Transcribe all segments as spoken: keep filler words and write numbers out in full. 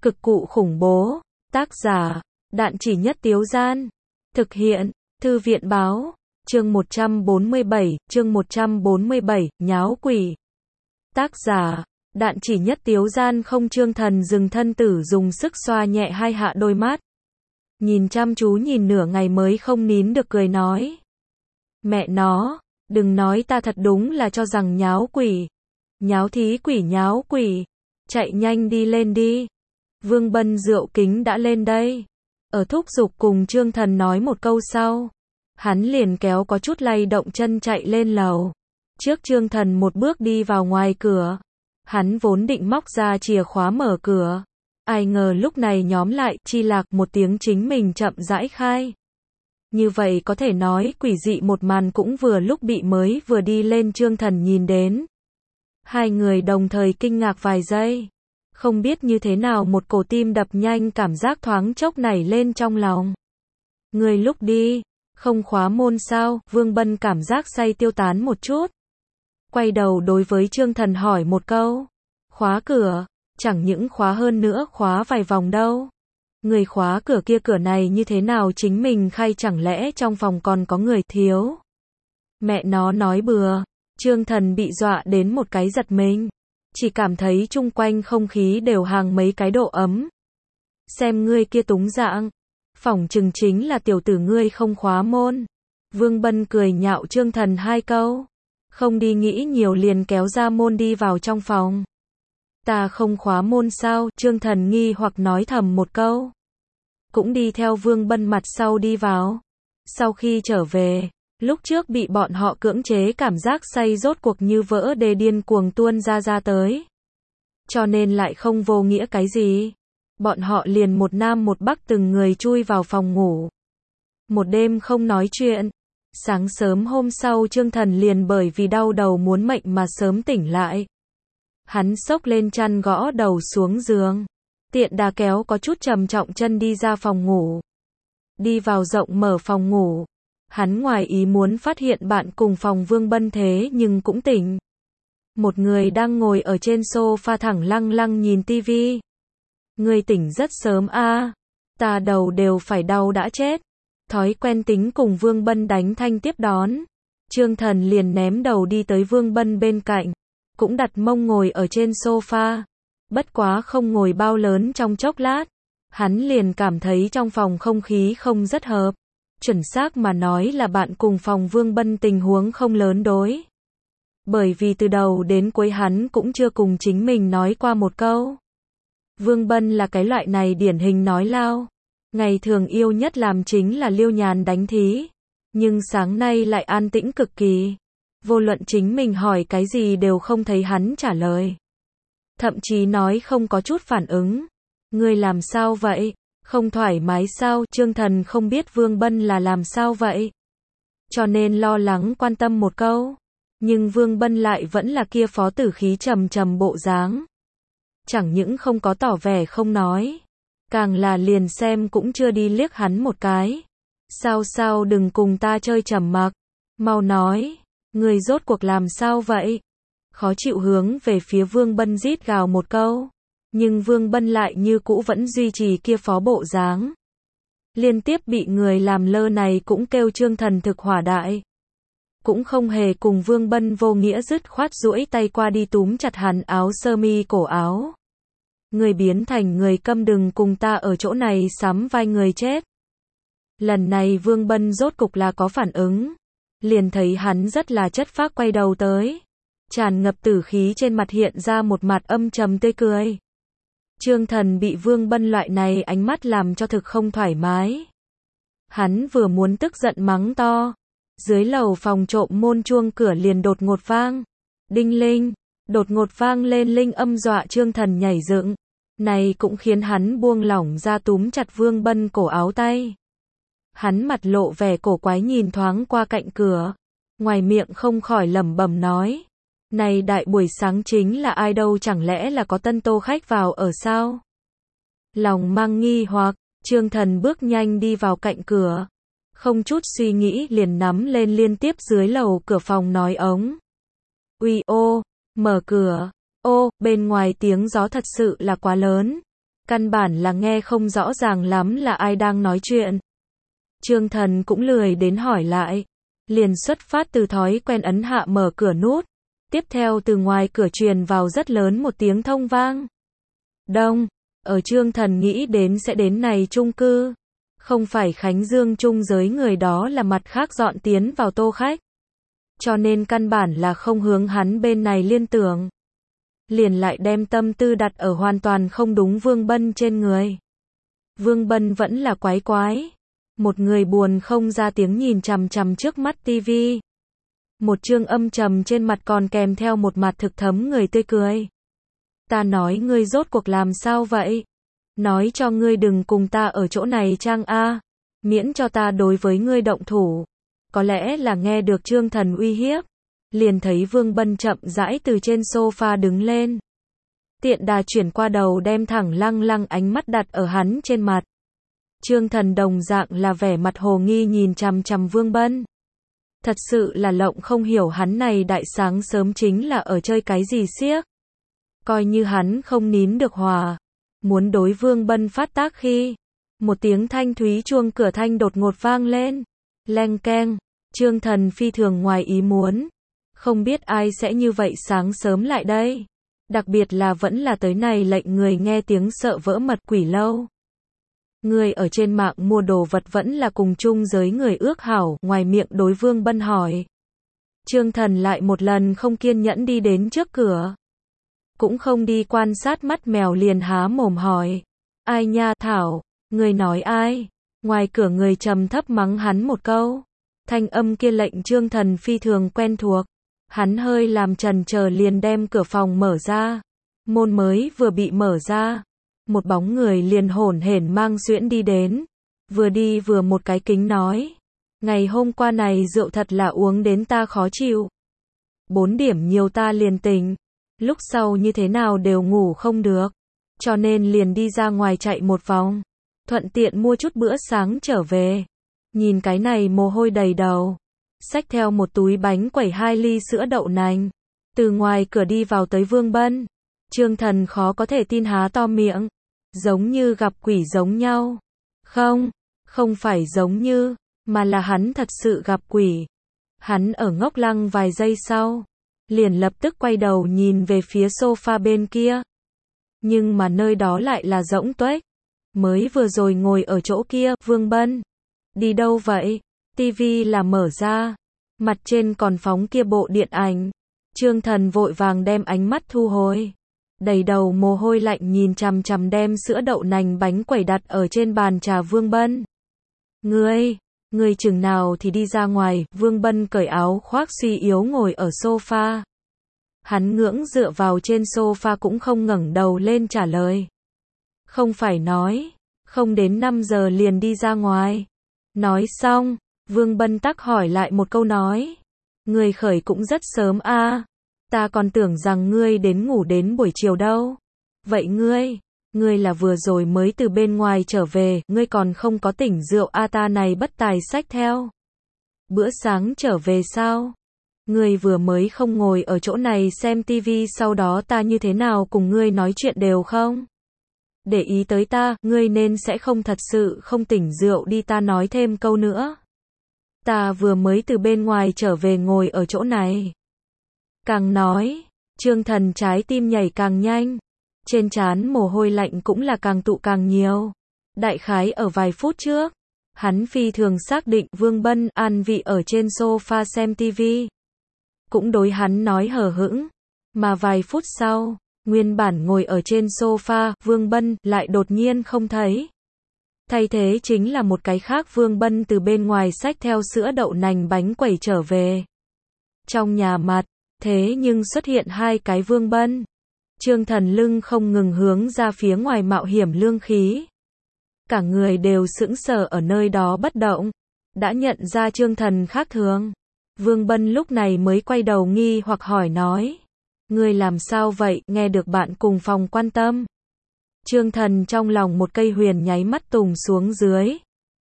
Cực cụ khủng bố. Tác giả, Đạn Chỉ Nhất Tiếu Gian. Thực hiện, Thư viện Báo. Chương một trăm bốn mươi bảy, chương một trăm bốn mươi bảy, nháo quỷ. Tác giả, Đạn Chỉ Nhất Tiếu Gian. Không. Chương Thần dừng thân tử dùng sức xoa nhẹ hai hạ đôi mắt. Nhìn chăm chú nhìn nửa ngày mới không nín được cười nói. Mẹ nó, đừng nói ta thật đúng là cho rằng nháo quỷ. Nháo thí quỷ nháo quỷ. Chạy nhanh đi lên đi. Vương Bân rượu kính đã lên đây. Ở thúc giục cùng Trương Thần nói một câu sau. Hắn liền kéo có chút lay động chân chạy lên lầu. Trước Trương Thần một bước đi vào ngoài cửa. Hắn vốn định móc ra chìa khóa mở cửa. Ai ngờ lúc này nhóm lại chi lạc một tiếng chính mình chậm rãi khai. Như vậy có thể nói quỷ dị một màn cũng vừa lúc bị mới vừa đi lên Trương Thần nhìn đến. Hai người đồng thời kinh ngạc vài giây. Không biết như thế nào một cổ tim đập nhanh cảm giác thoáng chốc nảy lên trong lòng. Người lúc đi, không khóa môn sao? Vương Bân cảm giác say tiêu tán một chút. Quay đầu đối với Trương Thần hỏi một câu. Khóa cửa, chẳng những khóa hơn nữa khóa vài vòng đâu. Người khóa cửa kia cửa này như thế nào chính mình khai chẳng lẽ trong phòng còn có người thiếu. Mẹ nó nói bừa, Trương Thần bị dọa đến một cái giật mình. Chỉ cảm thấy chung quanh không khí đều hàng mấy cái độ ấm. Xem ngươi kia túng dạng. Phỏng chừng chính là tiểu tử ngươi không khóa môn. Vương Bân cười nhạo Trương Thần hai câu. Không đi nghĩ nhiều liền kéo ra môn đi vào trong phòng. Ta không khóa môn sao? Trương Thần nghi hoặc nói thầm một câu. Cũng đi theo Vương Bân mặt sau đi vào. Sau khi trở về, lúc trước bị bọn họ cưỡng chế cảm giác say rốt cuộc như vỡ đê điên cuồng tuôn ra ra tới. Cho nên lại không vô nghĩa cái gì. Bọn họ liền một nam một bắc từng người chui vào phòng ngủ. Một đêm không nói chuyện. Sáng sớm hôm sau Trương Thần liền bởi vì đau đầu muốn mệnh mà sớm tỉnh lại. Hắn xốc lên chăn gõ đầu xuống giường. Tiện đà kéo có chút trầm trọng chân đi ra phòng ngủ. Đi vào rộng mở phòng ngủ. Hắn ngoài ý muốn phát hiện bạn cùng phòng Vương Bân thế nhưng cũng tỉnh. Một người đang ngồi ở trên sofa thẳng lăng lăng nhìn tivi. Người tỉnh rất sớm a, à. Ta đầu đều phải đau đã chết. Thói quen tính cùng Vương Bân đánh thanh tiếp đón. Trương Thần liền ném đầu đi tới Vương Bân bên cạnh. Cũng đặt mông ngồi ở trên sofa. Bất quá không ngồi bao lớn trong chốc lát. Hắn liền cảm thấy trong phòng không khí không rất hợp. Chuẩn xác mà nói là bạn cùng phòng Vương Bân tình huống không lớn đối. Bởi vì từ đầu đến cuối hắn cũng chưa cùng chính mình nói qua một câu. Vương Bân là cái loại này điển hình nói lao. Ngày thường yêu nhất làm chính là liêu nhàn đánh thí. Nhưng sáng nay lại an tĩnh cực kỳ. Vô luận chính mình hỏi cái gì đều không thấy hắn trả lời. Thậm chí nói không có chút phản ứng. Ngươi làm sao vậy? Không thoải mái sao? Trương Thần không biết Vương Bân là làm sao vậy. Cho nên lo lắng quan tâm một câu. Nhưng Vương Bân lại vẫn là kia phó tử khí trầm trầm bộ dáng. Chẳng những không có tỏ vẻ không nói. Càng là liền xem cũng chưa đi liếc hắn một cái. Sao sao đừng cùng ta chơi trầm mặc. Mau nói. Người rốt cuộc làm sao vậy? Khó chịu hướng về phía Vương Bân rít gào một câu. Nhưng Vương Bân lại như cũ vẫn duy trì kia phó bộ dáng. Liên tiếp bị người làm lơ này cũng kêu Trương Thần thực hỏa đại. Cũng không hề cùng Vương Bân vô nghĩa dứt khoát duỗi tay qua đi túm chặt hắn áo sơ mi cổ áo. Người biến thành người câm đừng cùng ta ở chỗ này sắm vai người chết. Lần này Vương Bân rốt cục là có phản ứng. Liền thấy hắn rất là chất phác quay đầu tới. Tràn ngập tử khí trên mặt hiện ra một mặt âm trầm tươi cười. Trương Thần bị Vương Bân loại này ánh mắt làm cho thực không thoải mái. Hắn vừa muốn tức giận mắng to. Dưới lầu phòng trộm môn chuông cửa liền đột ngột vang. Đinh linh, đột ngột vang lên linh âm dọa Trương Thần nhảy dựng. Này cũng khiến hắn buông lỏng ra túm chặt Vương Bân cổ áo tay. Hắn mặt lộ vẻ cổ quái nhìn thoáng qua cạnh cửa. Ngoài miệng không khỏi lẩm bẩm nói. Này đại buổi sáng chính là ai đâu chẳng lẽ là có tân tô khách vào ở sao? Lòng mang nghi hoặc, Trương Thần bước nhanh đi vào cạnh cửa. Không chút suy nghĩ liền nắm lên liên tiếp dưới lầu cửa phòng nói ống. Uy ô, mở cửa, ô, bên ngoài tiếng gió thật sự là quá lớn. Căn bản là nghe không rõ ràng lắm là ai đang nói chuyện. Trương Thần cũng lười đến hỏi lại. Liền xuất phát từ thói quen ấn hạ mở cửa nút. Tiếp theo từ ngoài cửa truyền vào rất lớn một tiếng thông vang. Đông, ở Trương Thần nghĩ đến sẽ đến này chung cư. Không phải Khánh Dương chung giới người đó là mặt khác dọn tiến vào tô khách. Cho nên căn bản là không hướng hắn bên này liên tưởng. Liền lại đem tâm tư đặt ở hoàn toàn không đúng Vương Bân trên người. Vương Bân vẫn là quái quái. Một người buồn không ra tiếng nhìn chằm chằm trước mắt tivi. Một chương âm trầm trên mặt còn kèm theo một mặt thực thấm người tươi cười. Ta nói ngươi rốt cuộc làm sao vậy? Nói cho ngươi đừng cùng ta ở chỗ này trang a, miễn cho ta đối với ngươi động thủ. Có lẽ là nghe được Trương Thần uy hiếp, liền thấy Vương Bân chậm rãi từ trên sofa đứng lên. Tiện đà chuyển qua đầu đem thẳng lăng lăng ánh mắt đặt ở hắn trên mặt. Trương Thần đồng dạng là vẻ mặt hồ nghi nhìn chằm chằm Vương Bân. Thật sự là lộng không hiểu hắn này đại sáng sớm chính là ở chơi cái gì xiếc. Coi như hắn không nín được hòa. Muốn đối Vương Bân phát tác khi. Một tiếng thanh thúy chuông cửa thanh đột ngột vang lên. Leng keng. Trương Thần phi thường ngoài ý muốn. Không biết ai sẽ như vậy sáng sớm lại đây. Đặc biệt là vẫn là tới này lệnh người nghe tiếng sợ vỡ mật quỷ lâu. Người ở trên mạng mua đồ vật vẫn là cùng chung giới người ước hảo, ngoài miệng đối Vương Bân hỏi. Trương Thần lại một lần không kiên nhẫn đi đến trước cửa. Cũng không đi quan sát mắt mèo liền há mồm hỏi. Ai nha Thảo, người nói ai? Ngoài cửa người trầm thấp mắng hắn một câu. Thanh âm kia lệnh Trương Thần phi thường quen thuộc. Hắn hơi làm chần chờ liền đem cửa phòng mở ra. Môn mới vừa bị mở ra. Một bóng người liền hổn hển mang xuyễn đi đến. Vừa đi vừa một cái kính nói. Ngày hôm qua này rượu thật là uống đến ta khó chịu. Bốn điểm nhiều ta liền tỉnh. Lúc sau như thế nào đều ngủ không được. Cho nên liền đi ra ngoài chạy một vòng. Thuận tiện mua chút bữa sáng trở về. Nhìn cái này mồ hôi đầy đầu. Xách theo một túi bánh quẩy hai ly sữa đậu nành. Từ ngoài cửa đi vào tới Vương Bân. Trương Thần khó có thể tin há to miệng. Giống như gặp quỷ giống nhau. Không, không phải giống như, mà là hắn thật sự gặp quỷ. Hắn ở ngốc lăng vài giây sau. Liền lập tức quay đầu nhìn về phía sofa bên kia. Nhưng mà nơi đó lại là rỗng tuếch. Mới vừa rồi ngồi ở chỗ kia, Vương Bân. Đi đâu vậy? Tivi là mở ra. Mặt trên còn phóng kia bộ điện ảnh. Trương Thần vội vàng đem ánh mắt thu hồi. Đầy đầu mồ hôi lạnh nhìn chằm chằm đem sữa đậu nành bánh quẩy đặt ở trên bàn trà Vương Bân. Ngươi, ngươi chừng nào thì đi ra ngoài, Vương Bân cởi áo khoác suy yếu ngồi ở sofa. Hắn ngưỡng dựa vào trên sofa cũng không ngẩng đầu lên trả lời. Không phải nói, không đến năm giờ liền đi ra ngoài. Nói xong, Vương Bân tắc hỏi lại một câu nói. Ngươi khởi cũng rất sớm a, à. Ta còn tưởng rằng ngươi đến ngủ đến buổi chiều đâu. Vậy ngươi, ngươi là vừa rồi mới từ bên ngoài trở về, ngươi còn không có tỉnh rượu a à, ta này bất tài xách theo. Bữa sáng trở về sao? Ngươi vừa mới không ngồi ở chỗ này xem tivi sau đó ta như thế nào cùng ngươi nói chuyện đều không? Để ý tới ta, ngươi nên sẽ không thật sự không tỉnh rượu đi ta nói thêm câu nữa. Ta vừa mới từ bên ngoài trở về ngồi ở chỗ này. Càng nói, Trương Thần trái tim nhảy càng nhanh. Trên trán mồ hôi lạnh cũng là càng tụ càng nhiều. Đại khái ở vài phút trước, hắn phi thường xác định Vương Bân an vị ở trên sofa xem tivi. Cũng đối hắn nói hờ hững. Mà vài phút sau, nguyên bản ngồi ở trên sofa, Vương Bân lại đột nhiên không thấy. Thay thế chính là một cái khác Vương Bân từ bên ngoài xách theo sữa đậu nành bánh quẩy trở về. Trong nhà mặt, thế nhưng xuất hiện hai cái Vương Bân. Trương Thần lưng không ngừng hướng ra phía ngoài mạo hiểm lương khí. Cả người đều sững sờ ở nơi đó bất động. Đã nhận ra Trương Thần khác thường. Vương Bân lúc này mới quay đầu nghi hoặc hỏi nói. Ngươi làm sao vậy, nghe được bạn cùng phòng quan tâm. Trương Thần trong lòng một cây huyền nháy mắt tùng xuống dưới.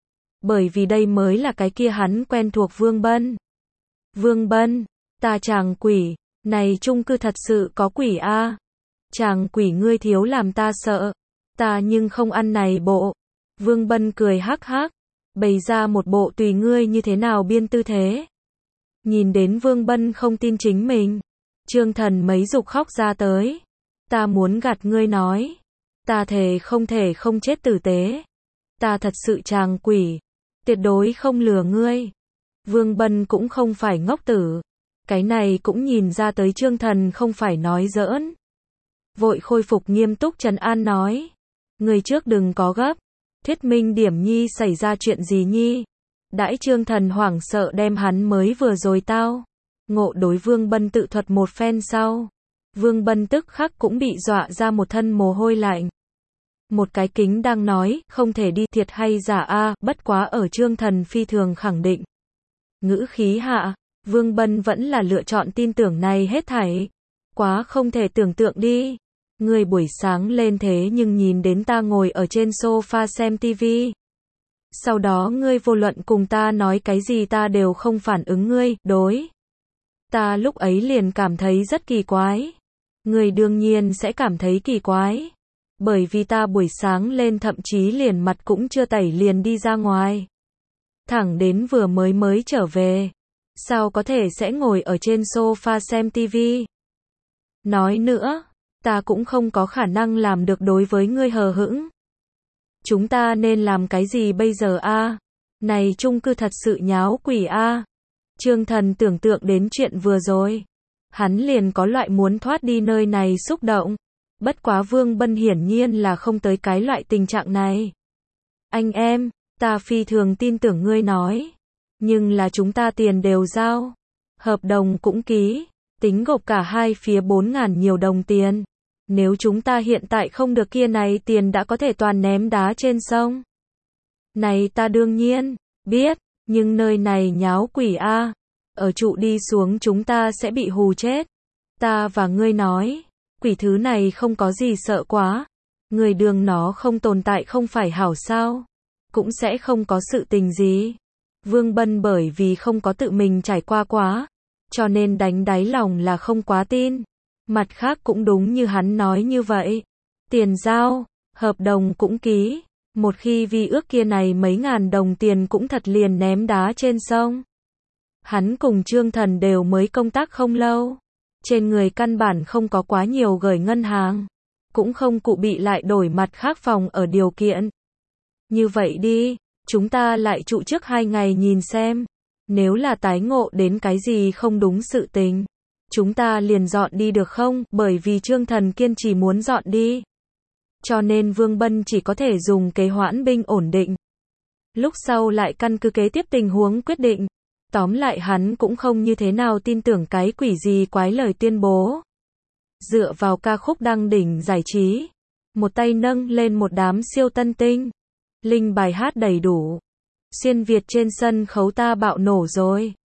Bởi vì đây mới là cái kia hắn quen thuộc Vương Bân. Vương Bân, ta chàng quỷ, này chung cư thật sự có quỷ a. À. Chàng quỷ ngươi thiếu làm ta sợ. Ta nhưng không ăn này bộ. Vương Bân cười hắc hắc, bày ra một bộ tùy ngươi như thế nào biên tư thế. Nhìn đến Vương Bân không tin chính mình, Trương Thần mấy dục khóc ra tới. Ta muốn gạt ngươi nói, ta thề không thể không chết tử tế. Ta thật sự tràng quỷ, tuyệt đối không lừa ngươi. Vương Bân cũng không phải ngốc tử, cái này cũng nhìn ra tới Trương Thần không phải nói giỡn. Vội khôi phục nghiêm túc trấn an nói, người trước đừng có gấp, thuyết minh điểm nhi xảy ra chuyện gì nhi. Đãi Trương Thần hoảng sợ đem hắn mới vừa rồi tao ngộ đối Vương Bân tự thuật một phen sau, Vương Bân tức khắc cũng bị dọa ra một thân mồ hôi lạnh. Một cái kính đang nói, không thể đi thiệt hay giả a, bất quá ở Trương Thần phi thường khẳng định. Ngữ khí hạ, Vương Bân vẫn là lựa chọn tin tưởng này hết thảy. Quá không thể tưởng tượng đi. Ngươi buổi sáng lên thế nhưng nhìn đến ta ngồi ở trên sofa xem tivi. Sau đó ngươi vô luận cùng ta nói cái gì ta đều không phản ứng ngươi, đối. Ta lúc ấy liền cảm thấy rất kỳ quái. Ngươi đương nhiên sẽ cảm thấy kỳ quái. Bởi vì ta buổi sáng lên thậm chí liền mặt cũng chưa tẩy liền đi ra ngoài. Thẳng đến vừa mới mới trở về. Sao có thể sẽ ngồi ở trên sofa xem tivi? Nói nữa, ta cũng không có khả năng làm được đối với ngươi hờ hững. Chúng ta nên làm cái gì bây giờ a? Này chung cư thật sự nháo quỷ a. Trương Thần tưởng tượng đến chuyện vừa rồi. Hắn liền có loại muốn thoát đi nơi này xúc động. Bất quá Vương Bân hiển nhiên là không tới cái loại tình trạng này. Anh em, ta phi thường tin tưởng ngươi nói. Nhưng là chúng ta tiền đều giao. Hợp đồng cũng ký. Tính gộp cả hai phía bốn ngàn nhiều đồng tiền. Nếu chúng ta hiện tại không được kia này tiền đã có thể toàn ném đá trên sông. Này ta đương nhiên, biết, nhưng nơi này nháo quỷ a. Ở trụ đi xuống chúng ta sẽ bị hù chết. Ta và ngươi nói, quỷ thứ này không có gì sợ quá. Người đường nó không tồn tại không phải hảo sao. Cũng sẽ không có sự tình gì. Vương Bân bởi vì không có tự mình trải qua quá. Cho nên đánh đáy lòng là không quá tin. Mặt khác cũng đúng như hắn nói như vậy. Tiền giao, hợp đồng cũng ký. Một khi vi ước kia này mấy ngàn đồng tiền cũng thật liền ném đá trên sông. Hắn cùng Trương Thần đều mới công tác không lâu. Trên người căn bản không có quá nhiều gửi ngân hàng. Cũng không cụ bị lại đổi mặt khác phòng ở điều kiện. Như vậy đi, chúng ta lại trụ trước hai ngày nhìn xem. Nếu là tái ngộ đến cái gì không đúng sự tình, chúng ta liền dọn đi được không? Bởi vì Trương Thần kiên trì muốn dọn đi. Cho nên Vương Bân chỉ có thể dùng kế hoãn binh ổn định. Lúc sau lại căn cứ kế tiếp tình huống quyết định. Tóm lại hắn cũng không như thế nào tin tưởng cái quỷ gì quái lời tuyên bố. Dựa vào ca khúc đăng đỉnh giải trí. Một tay nâng lên một đám siêu tân tinh. Linh bài hát đầy đủ. Xuyên Việt trên sân khấu ta bạo nổ rồi.